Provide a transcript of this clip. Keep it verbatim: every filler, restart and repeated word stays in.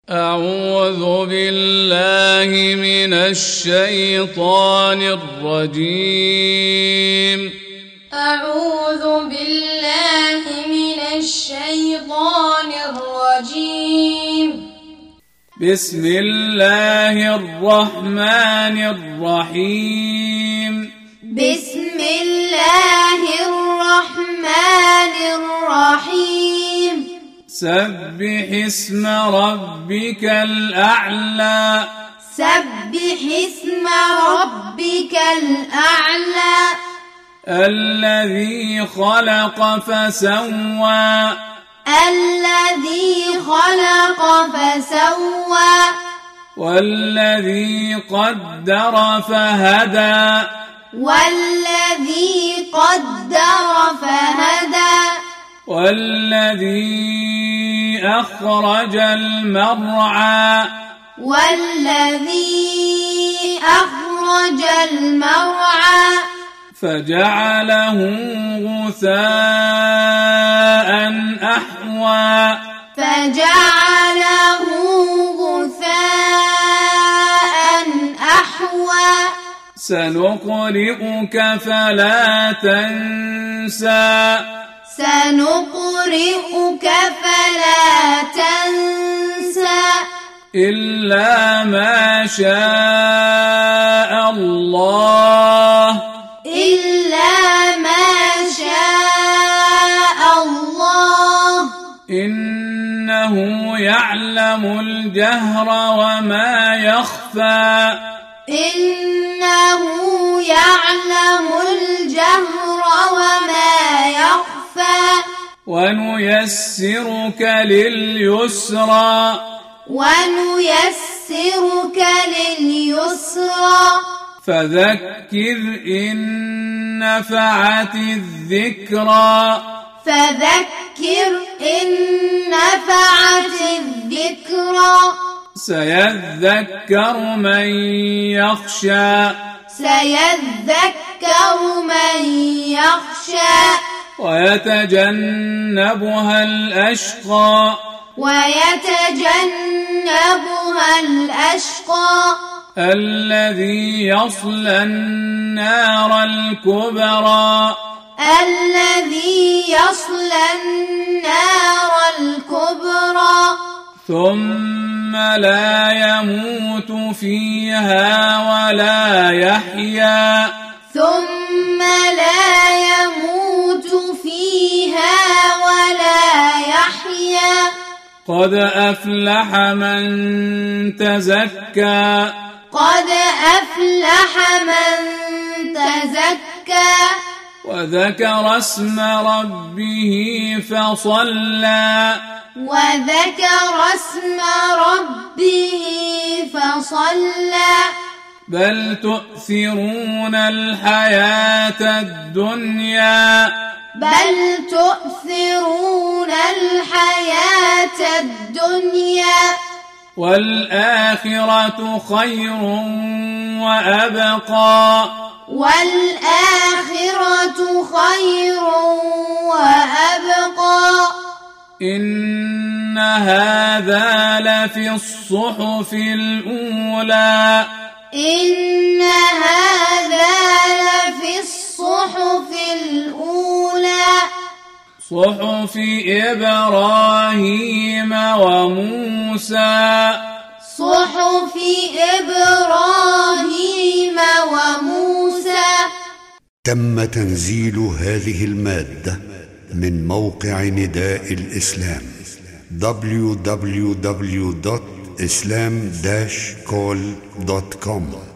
أعوذ بالله من الشيطان الرجيم أعوذ بالله من الشيطان الرجيم بسم الله الرحمن الرحيم بسم الله الرحمن الرحيم سبح اسم ربك الأعلى سبح اسم ربك الأعلى الذي خلق فسوى الذي خلق فسوى والذي قدر فهدى والذي قدر فهدى والذي أخرج المرعى والذي أخرج المرعى فجعله غثاء أحوى فجعله غثاء أحوى سنقرئك فلا تنسى سنقرئك فلا تنسى إلا ما شاء الله إلا ما شاء الله إنه يعلم الجهر وما يخفى إنه يعلم الجهر وما يخفى ونيسرك لليسرى ونيسرك لليسرى فذكر إن نفعت الذكرى فذكر إن نفعت الذكرى سيذكر من يخشى سيذكر من يخشى ويتجنبها الأشقى ويتجنبها الأشقى الذي يصلى النار الكبرى الذي يصلى النار الكبرى ثم لا يموت فيها ولا يحيا ثم لا يموت فيها ولا يحيا قد أفلح من تزكى قد أفلح من تزكى وذكر اسم ربه فصلى وذكر اسم ربه فصلى بل تؤثرون الحياة الدنيا بل تؤثرون الحياة الدنيا والآخرة خير وأبقى والآخرة خير وأبقى إن هذا لفي الصحف الأولى إن هذا لفي الصحف الأولى صحف إبراهيم وموسى صحف إبراهيم وموسى. تم تنزيل هذه المادة من موقع نداء الإسلام دبليو دبليو دبليو دوت إسلام داش كول دوت كوم.